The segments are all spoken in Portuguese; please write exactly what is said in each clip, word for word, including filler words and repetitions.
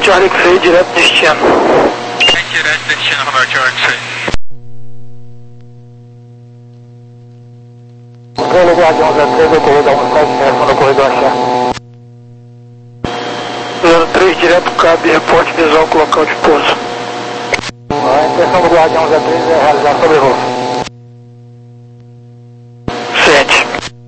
Charlie que veio direto do destino. Vem direto do destino, Romeo Charlie que veio. Vou Guardião zero três, ocorrido alguns sete metros no corredor achar. zero três, direto cabe, reporte visual com local de pouso. A intenção do Guardião zero três é realizar sobrevoo. sete.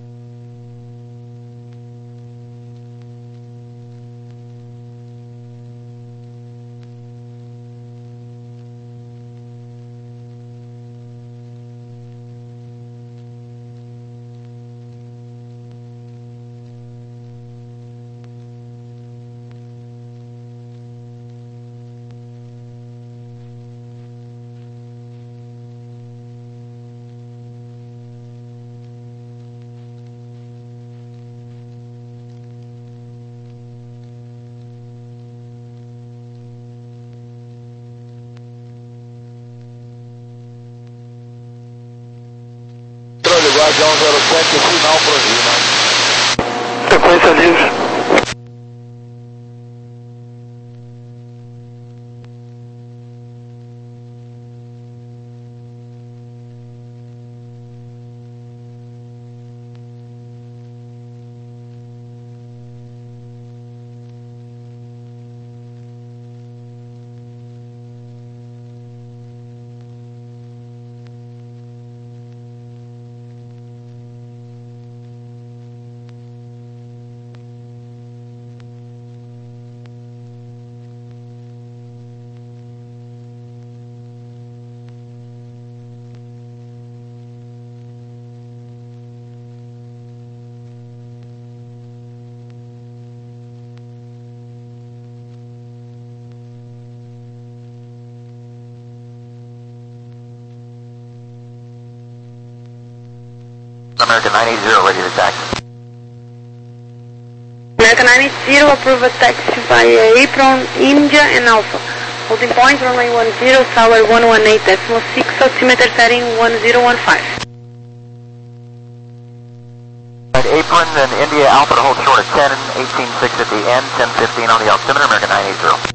Guardião zero sete, final pro Rio. Sequência livre. American nine eighty, ready to taxi. American nine eighty, approve a taxi via Apron, India and Alpha. Holding point, runway one zero, tower one one eight decimal six, altimeter setting one zero one five. Apron and India Alpha to hold short at ten, eighteen six at the end, ten fifteen on the altimeter, American nine eighty.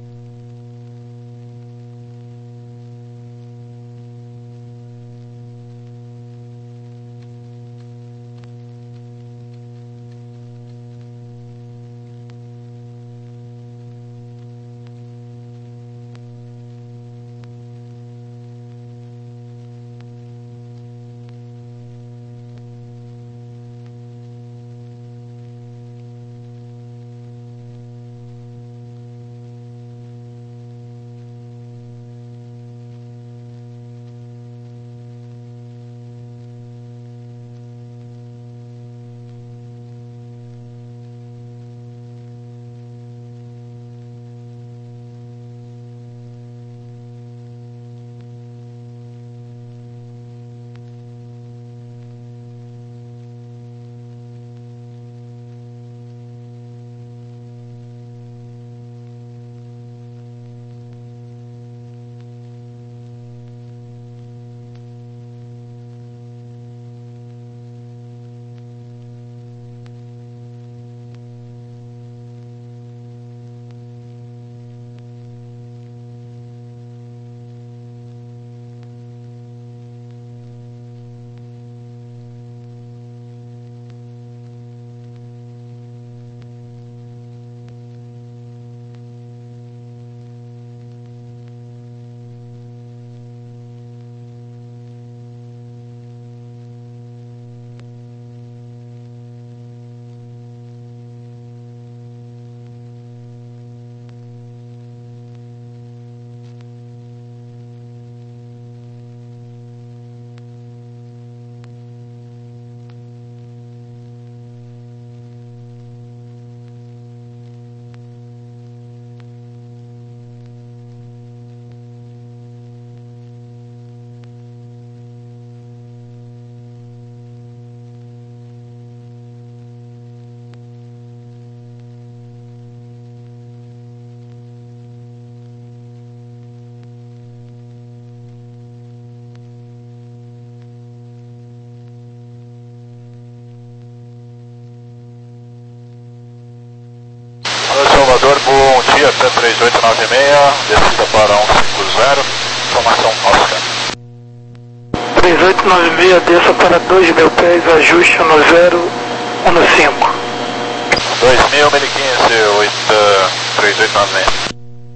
Via T três oito nove seis, descida para um cinco zero, formação Oscar. três oito nove seis, desça para dois mil pés, ajuste um zero um cinco. dois mil, mil e quinze, três oito nove seis.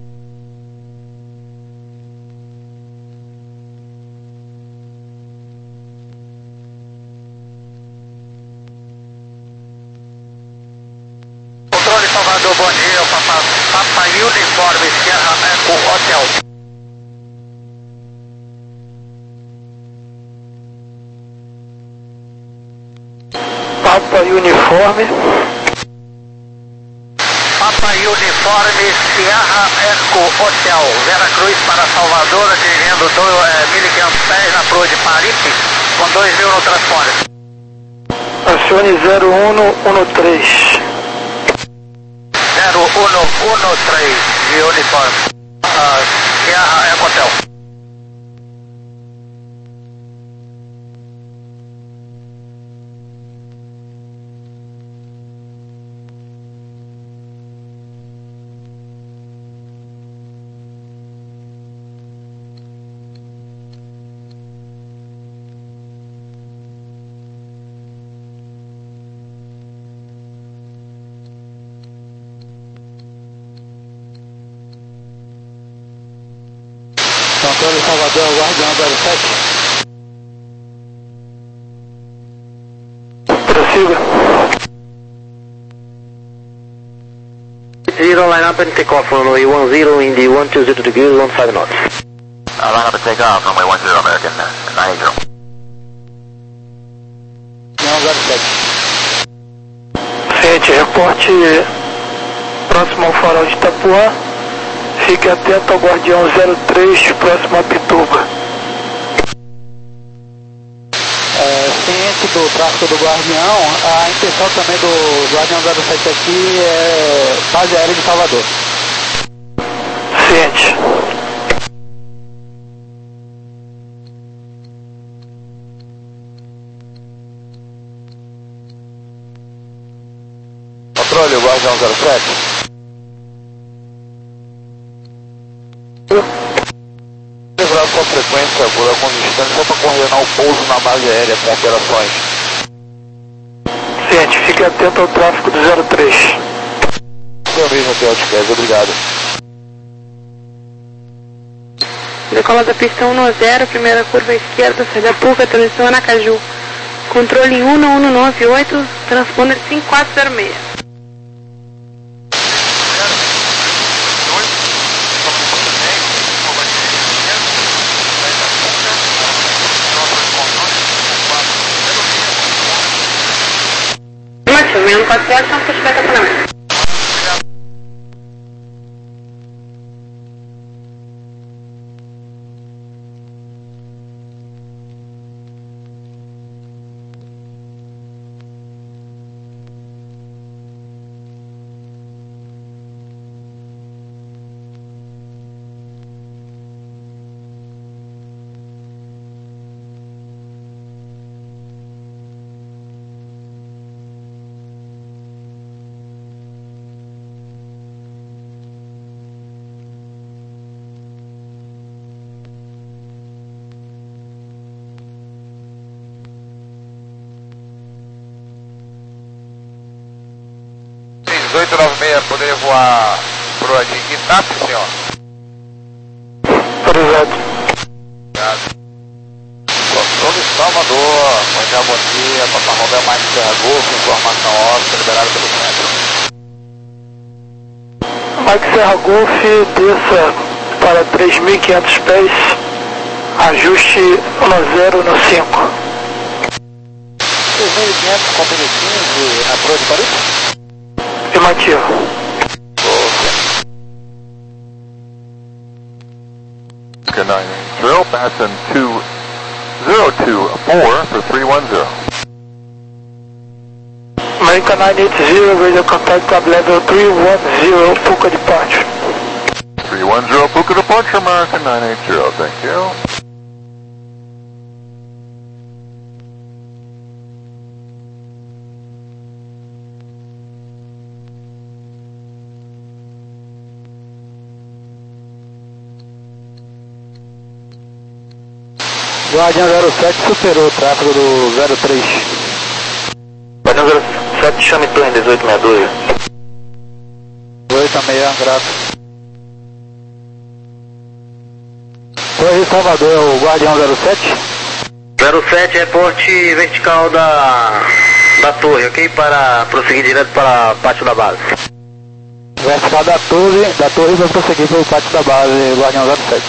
Controle Salvador, bom dia, Papa, Papa Uniforme, Sierra Eco Hotel. Papa Uniforme. Papa Uniforme, Sierra Eco Hotel, Vera Cruz para Salvador, dirigindo é, mil e quinhentos pés na proa de Paripe, com dois mil no transponder. Acione zero um um três. zero um um três de uniforme, uh, Sierra Eco Hotel. Controle Salvador, Guardião zero sete. Prossiga. Zero, line up and take off runway one zero, Indy one two zero degrees, one five knots. Uh, line up and take off, runway one zero, American, nine eight zero. Guardião zero sete. Ciente, reporte próximo ao farol de Itapuã. Fique atento ao Guardião zero três, próximo a Pituba. É, ciente do tráfego do Guardião, a intenção também do Guardião zero sete aqui é base aérea de Salvador. Ciente. Controle, Guardião zero sete. Lembrar com frequência, por com distância, para coordenar o pouso na base aérea com operações. Ciente, fique atento ao tráfego do zero três. Eu mesmo aqui, Altcast, obrigado. Decola da pista um zero, primeira curva à esquerda, saída Puca, transição Anacaju. Controle um um nove oito, transponder cinco quatro zero seis. Menos quatro zero, são pushback acionamento. oito nove seis, poderia voar pro de Guitap, senhor? Obrigado. Obrigado. Controle Salvador, bom dia, bom dia, Papa Romeu Mike Serra Golf, informação óbvia, liberado pelo centro. Mike Serra Golf, desça para três mil e quinhentos pés, ajuste um zero no cinco. três mil e quinhentos com quinze na proa de Paris? Afirmativo. Okay, nine zero, passing two zero two four for three one zero. American nine eight zero, radio contact tab level three one zero, Puka departure. three one zero, Puka departure, American nine eight zero, thank you. Guardião zero sete superou o tráfego do zero três. Guardião zero sete, chame torre dezoito sessenta e dois. Oi, também, grato. Torre Salvador, é o Guardião zero sete? zero sete, reporte vertical da, da torre, ok? Para prosseguir direto para o pátio da base. Vertical da torre, da torre vai prosseguir pelo pátio da base, Guardião zero sete.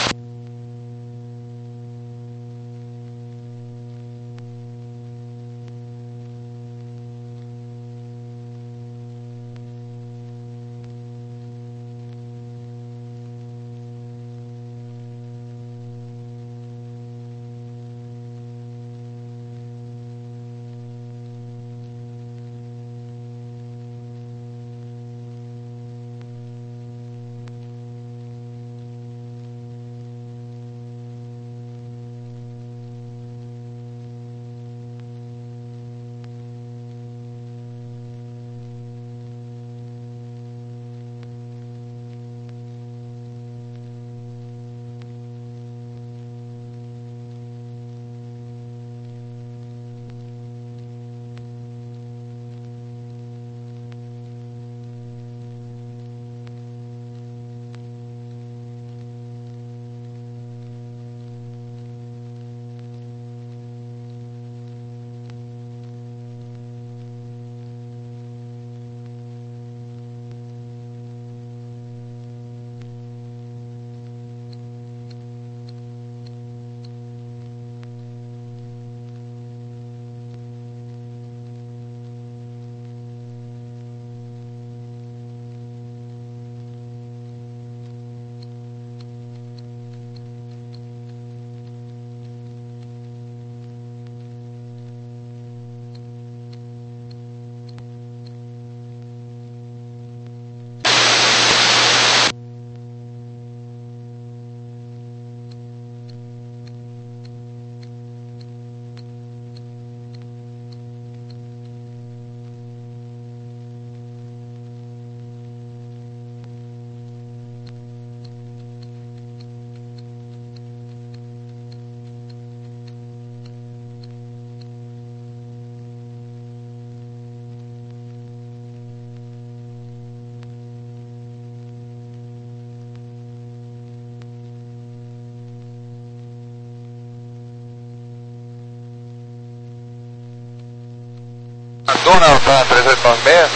Dona tá três oito nove seis.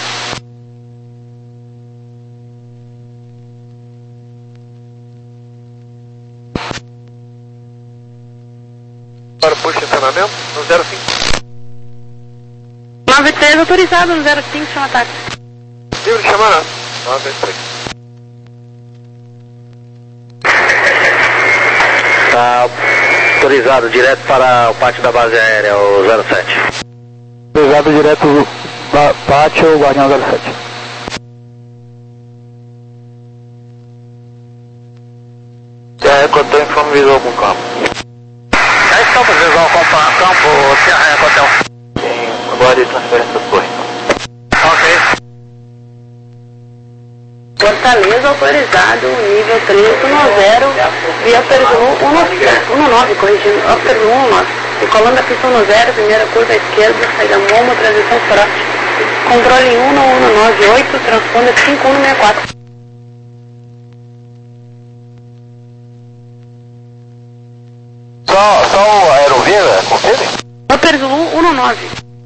Para puxa estacionamento no zero cinco. nove três autorizado no zero cinco, chama táxi. Livre de chamar, né? nove três. Tá autorizado direto para o pátio da base aérea, o zero sete. Autorizado direto do pátio, Guardião zero sete. Já recortou em forma visual com o campo. Já estamos visual com o campo, Serra Hotel. Sim, agora de transferência da torre. Ok. Fortaleza autorizado, nível três um zero, via Perzulu um nove, corrigindo, ó, Perzulu um nove. Decolando a pista um zero, primeira curva à esquerda, saída Momo, transição forte. Controle um um nove oito, transponder cinco um seis quatro. Só, só o Aerovia, confirme? Ó, Perzulu um nove.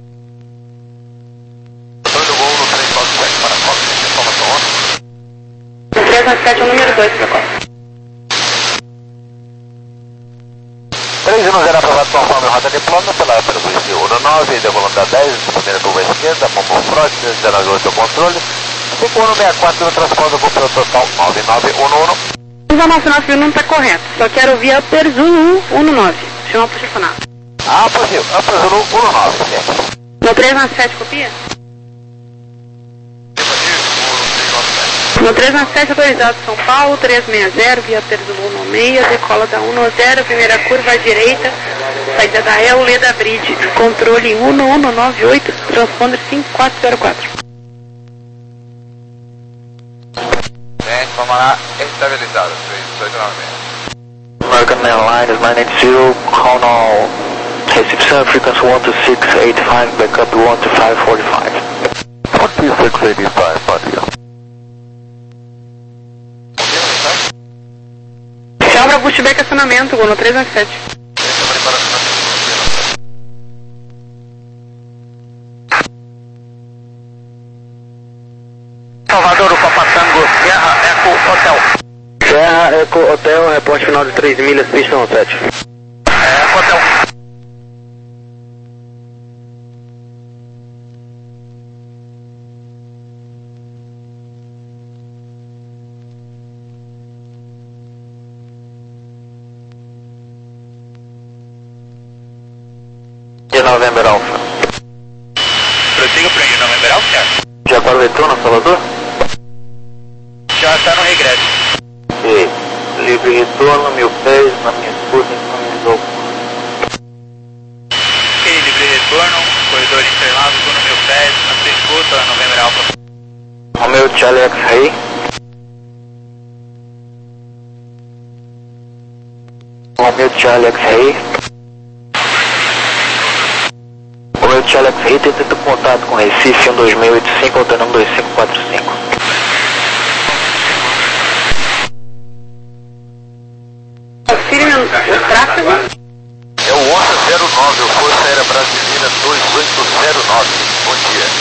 Antônio Gol no três nove sete para a Costa, informação ontem. No três nove sete é o número dois para a Costa. três um zero aprovado conforme rota de plano pela frequência um nove, decolando da dez, primeira curva à esquerda, Momo Front, dezenove oito controle, cinco um seis quatro no transponder com o total nove nove um um. O nosso nosso não está correto, só quero via Perzulu um nove, chama para estacionar. Ah, possível, ah, possível, um nove, certo. No três nove sete, copia? No três nove sete, autorizado São Paulo, três seis zero, via Perzulu um seis, decola da um zero, primeira curva à direita, saída da El Leda Bridge, controle um um nove oito, transponder cinco quatro zero quatro. Bem, vamos lá, estabilizado, três oito nove seis. American Airlines nine eight zero, call now, reception frequency one two six eight five, backup one two five four five. one two six eight five, bom dia. Tchau pra pushback acionamento, Gol no três nove sete. Salvador, o Papa Tango, Serra, Eco, Hotel. Serra, Eco, Hotel, reporte final de três milhas, pista um sete. É, Hotel. De November Alpha. Prossiga para Indy November Alpha. Já quase retorno, Salvador? Já está no regresso. E livre retorno, mil pés, na minha escuta, então Ok, livre retorno, corredor internado, no meu pé, na sua escuta, November Alpha. Romeo Charlie X-Ray. Romeo Charlie X-Ray. Romeo Charlie X-Ray, tenta contato com Recife um dois seis oito cinco, alternando dois cinco quatro cinco. Confirme o tráfego. É o onze zero nove, o Força Aérea Brasileira dois oito zero nove. Bom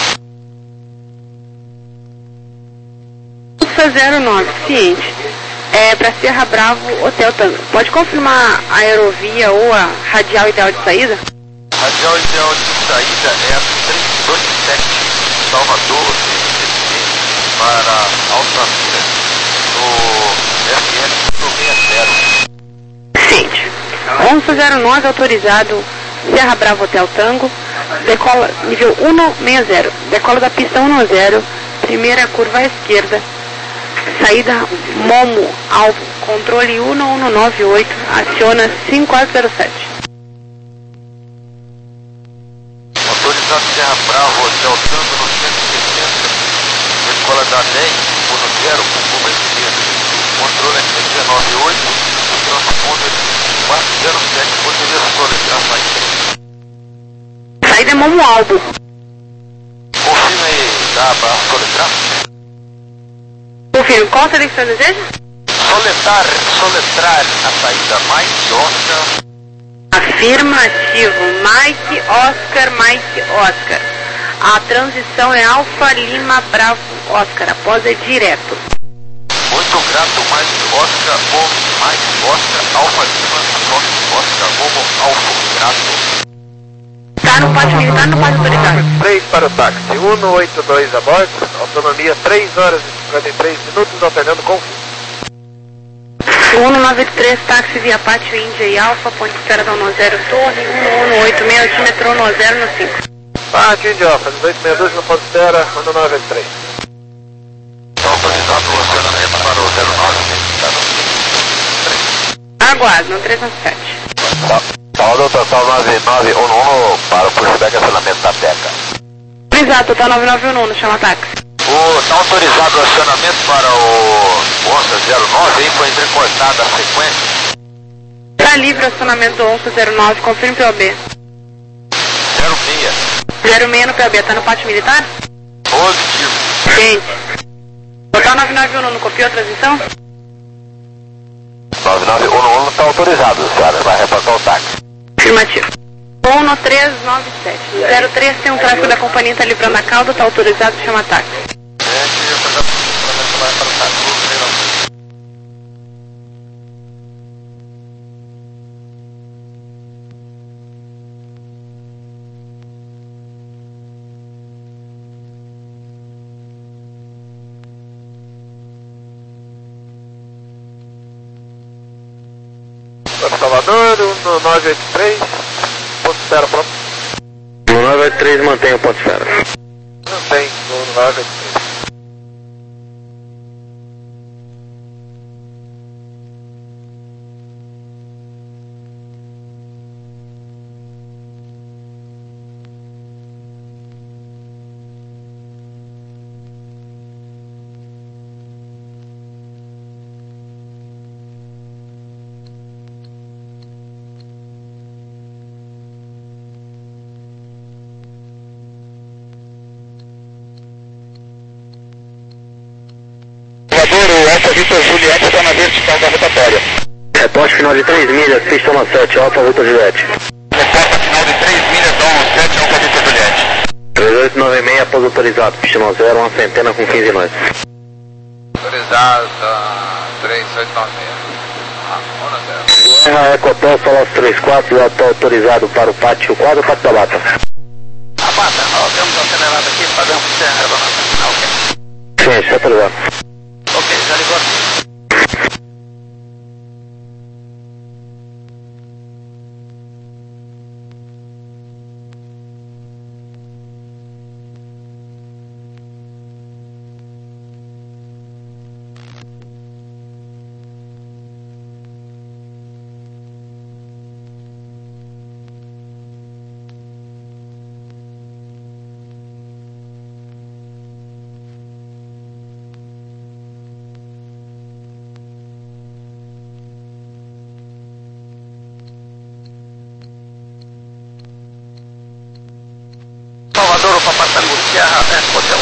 dia. onze zero nove, ciente. É pra Serra Bravo, Hotel Tango. Pode confirmar a aerovia ou a radial ideal de saída? Radial ideal de saída é a três dois sete, Salvador, Recife, para Altamira, no F L cento e sessenta. Ciente. onze zero nove autorizado, Serra Bravo Hotel Tango, decola nível cento e sessenta, decola da pista um zero, primeira curva à esquerda, saída Momo, alvo, controle um um nove oito, aciona cinco quatro zero sete. Autorizado Serra Bravo, Hotel Tango no cento e sessenta, decola da dez, um zero, com curva esquerda, controle é dezenove oito, transponder quatro zero sete, poderia soletrar a saída. Saída Momo Alvo. Confirma aí, dá para soletrar? Confirme, qual seria que você deseja? Soletrar, soletrar a saída Mike Oscar. Afirmativo, Mike Oscar, Mike Oscar. A transição é Alfa Lima Bravo Oscar, após é direto. Muito grato, Mike Oscar, Momo, Mike Oscar, Alfa Lima, Oscar, Oscar, Momo, Alfa, grato. Tá no pátio militar, no pátio autorizado. três para o táxi, cento e oitenta e dois a bordo, autonomia três horas e cinquenta e três minutos, alternando com cento e noventa e três, táxi via Pátio Índia e Alfa, ponte espera da um zero Torre, cento e oitenta e seis, altímetro um zero no cinco. Pátio Índia Alfa, dezoito sessenta e dois, no ponto espera, cento e noventa e três. Autorizado o acionamento para o zero nove. Aguardo, no três nove sete. Salvador, total nove nove um um para o pushback acionamento da Teca. Autorizado, total nove nove um um, chama táxi. Está autorizado o acionamento para o onze zero nove, aí foi entrecortada a sequência. Tá livre o acionamento do onze zero nove, confirme P O B. zero seis. zero seis no P O B, tá no pátio militar? Positivo. Gente. Total nove nove um um, não copiou a transmissão? nove nove um um está autorizado, senhora. Vai reportar o táxi. Afirmativo. um no três nove sete. zero três tem um tráfego da companhia, tá livrando a cauda, tá autorizado, chama táxi. Salvador, um nove oito três, ponto espera pronto. um nove oito três mantém o ponto espera. Mantém, um nove oito três. Juliette, está na vertical da rotatória. Reporte final de três milhas, pista um sete, Alfa Vitor Juliette. Reporta final de três milhas, um sete, Alfa Vitor Juliette. três oito nove seis, após autorizado, pista um zero, uma centena com quinze nós. Autorizado, três oito nove seis. Ah, Sierra Ecotel, Solas três quatro, já está autorizado para o pátio quatro, pátio da Bata. A Bata, nós temos acelerado aqui, fazemos Serra da Bata. Ok. Sim, está autorizado. Ok, já ligou. Salvador, Papatango, Sierra, Eco Hotel.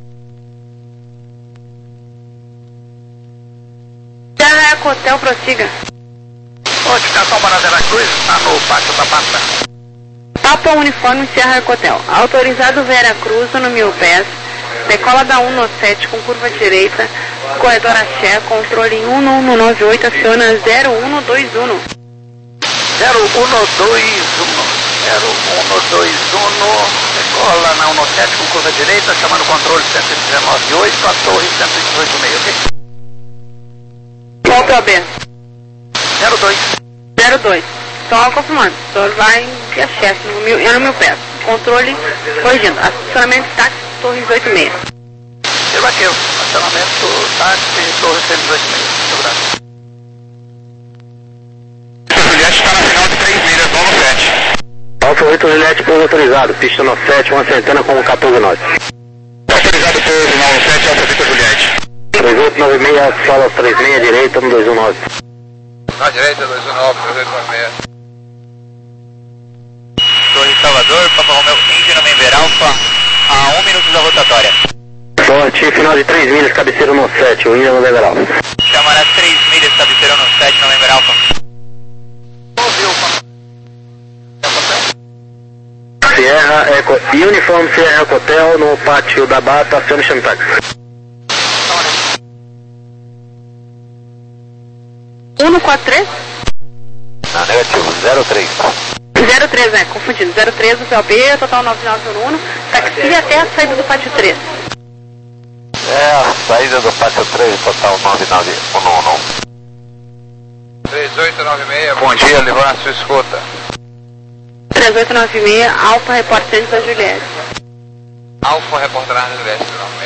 Sierra Eco Hotel, prossiga. Notificação para Veracruz, está no pátio da Bata. Papa Uniforme Sierra Eco Hotel. Autorizado Veracruz no mil pés. Decola da um no sete com curva direita. Corredor Axé, controle um um nove oito, aciona zero um dois um. zero um dois um. zero um dois um, decola na um sete com curva direita, chamando o controle cento e dezenove oito, a torre cento e dezoito meio, ok? Qual o B? zero dois. zero dois. Só confirmando. O senhor vai via chefe, no mil, é no mil pés. Controle corrigindo. Acionamento táxi, torre dezoito meio. Afirmativo. Acionamento táxi, torre cento e dezoito meio. Segurança. Juliette está na final de três milhas, um sete. Alfa Vitor Juliette, pouso autorizado, pista um sete, uma centena com quatorze nós. Autorizado pouso, um sete, Alfa Vitor Juliette. três oito nove seis, Solas três seis, direita, um dois um nove. Na direita, dois um nove, três oito nove seis. Torre Salvador, Papa Romeu, Indy, November Alfa, a um minuto da rotatória. Sorte, final de três milhas, cabeceira no sete, o Indy November Alfa. Chamará três milhas, cabeceira no sete, November Alfa. Ouviu, Sierra Eco, Uniforme Sierra Eco Hotel, no pátio da Bata, acione chame táxi. um quatro três? Não, negativo, zero três. zero três, né? Confundido. zero três do P O B, total nove nove um um. Taxi até a saída do pátio três. É, a saída do pátio três, total nove nove um um. três oito nove seis, bom dia, levou na sua escuta. três oito nove seis, Alfa, reportante da Juliette. Alfa, reportagem da Juliette, nove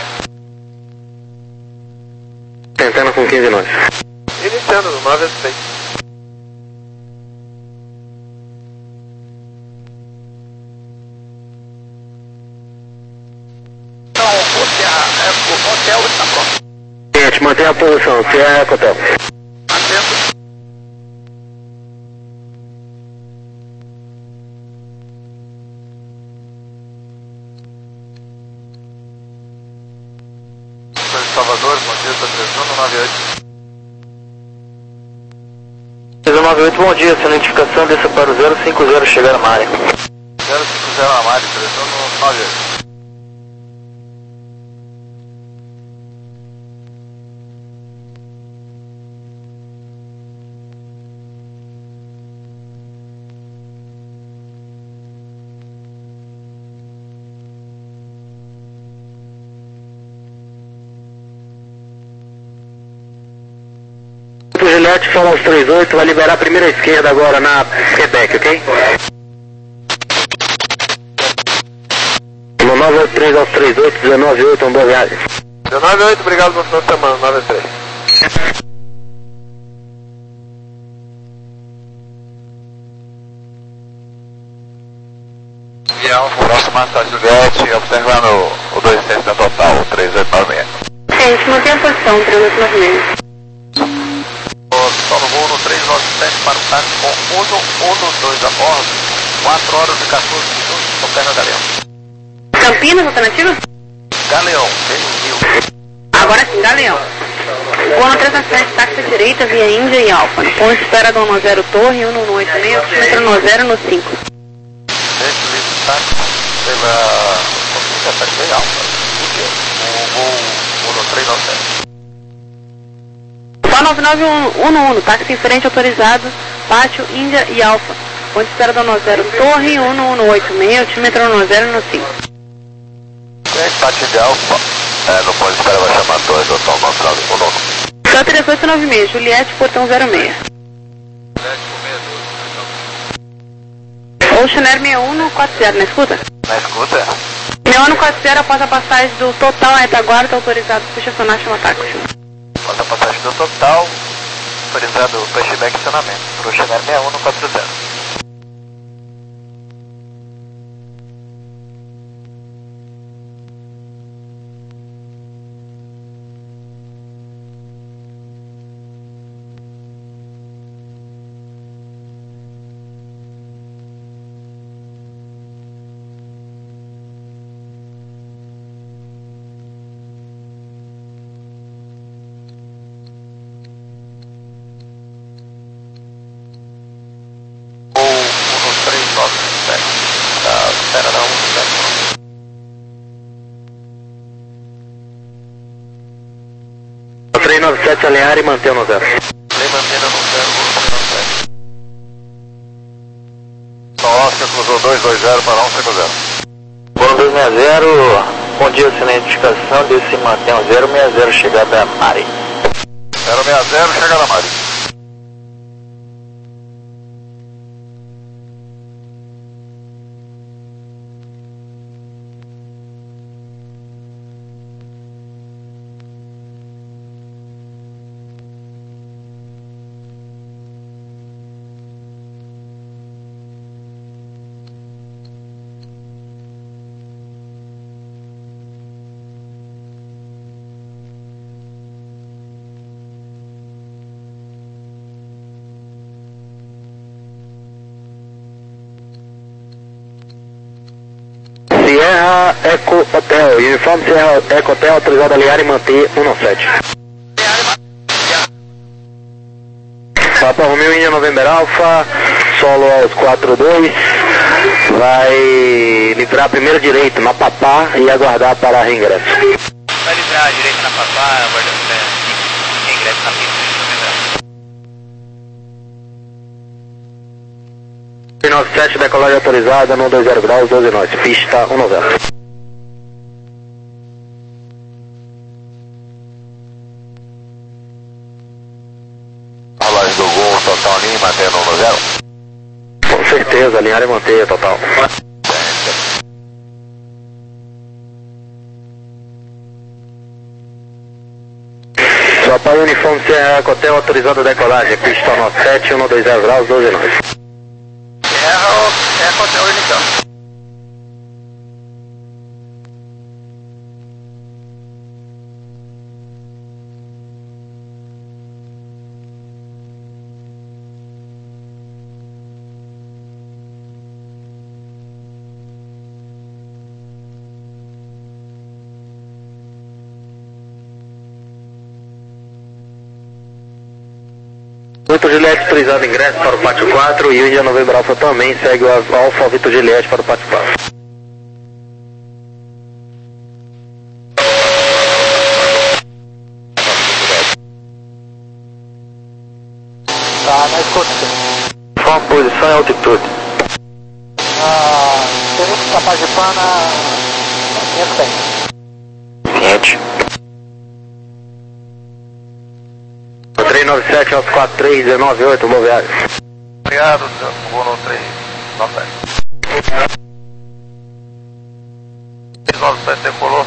seis. Centena com quinze nós. Iniciando no nove seis. Então, o Sierra Eco Hotel está pronto. Gente, mantém a posição, Sierra Eco Hotel. Atento. Salvador, bom dia, está três um nove oito. três um nove oito, bom dia, sua identificação, desça para o zero cinco zero, chegar na área. zero cinco zero na área, três um nove oito. Juliette, Solas três oito, vai liberar a primeira esquerda agora na Quebec, ok? No nove oito três aos três oito, dezenove oito, um boa viagem. dezenove oito, obrigado pelo final de semana, nove três. Guião, próxima está Juliette, observando o dois seis da total, três oito nove seis. Gente, mantém a posição, três oito nove seis. Solo voo no três nove sete para o táxi com um um dois a bordo, quatro horas e quatorze minutos, Coperna Galeão. Campinas, alternativa? Galeão, Rio. Agora sim, Galeão. Uno três sete, táxi direita via Índia e Alfa. Ponto de espera do um zero Torre, um um oito seis, oxímetro um zero no cinco. Gente, livre táxi pela Companhia Taxi e Alfa. Índia, o voo um três nove sete. Só nove nove um um, táxi em frente autorizado, pátio, Índia e Alfa. Ponto de espera do um zero Torre, um um oito seis, oxímetro um zero no cinco. Gente, pátio de Alfa, é, no ponto de espera vai chamar a torre do hotel nove nove um um. Só três oito nove seis, Juliette, portão zero seis. Ocean Air seis um quatro zero, na escuta? Na escuta? seis um quatro zero, após a passagem do total, a retaguarda, autorizado para estacionar, chama táxi. Após a passagem do total, autorizado o flashback estacionamento, para o Ocean Air seis um quatro zero. três nove sete alinhar e manter no zero. Trem mantendo no zero, três nove sete. Só Oscar cruzou dois dois zero para um cinco zero. Bom dois seis zero, bom dia, sem identificação, desse manter no zero seis zero, chegada a Mari. zero seis zero, chegada a Mari. Sierra Eco Hotel, uniforme Sierra Eco Hotel, autorizado a alinhar e manter um sete. Papa Romeo Índia November Alpha, solo aos quatro dois, vai livrar a primeira direita na Papá e aguardar para reingresso. Vai livrar a direita na Papá, aguardando para reingresso na pista de November. nove sete, decolagem autorizada, no dois zero graus, doze nós, pista um zero. Rolagem do gol, total linha, mantendo um zero. Com certeza, alinhar e manter, total. Só para o uniforme Sierra Hotel, autorizado a decolagem, pista nove sete, um dois zero graus, doze nós. Erra, Eco Hotel Unicamp. Vitor Juliette autorizado ingresso para o pátio quatro e o Índia November Alpha também segue o Alfa Vitor Juliette para o pátio quatro. Tá, na escuta. Forma, posição e altitude. Ah, Tenente capaz de pana quinhentos e cem. Ciente. três nove sete, Alfa quatro três, um nove oito, boa viagem. Obrigado, Uno três nove sete.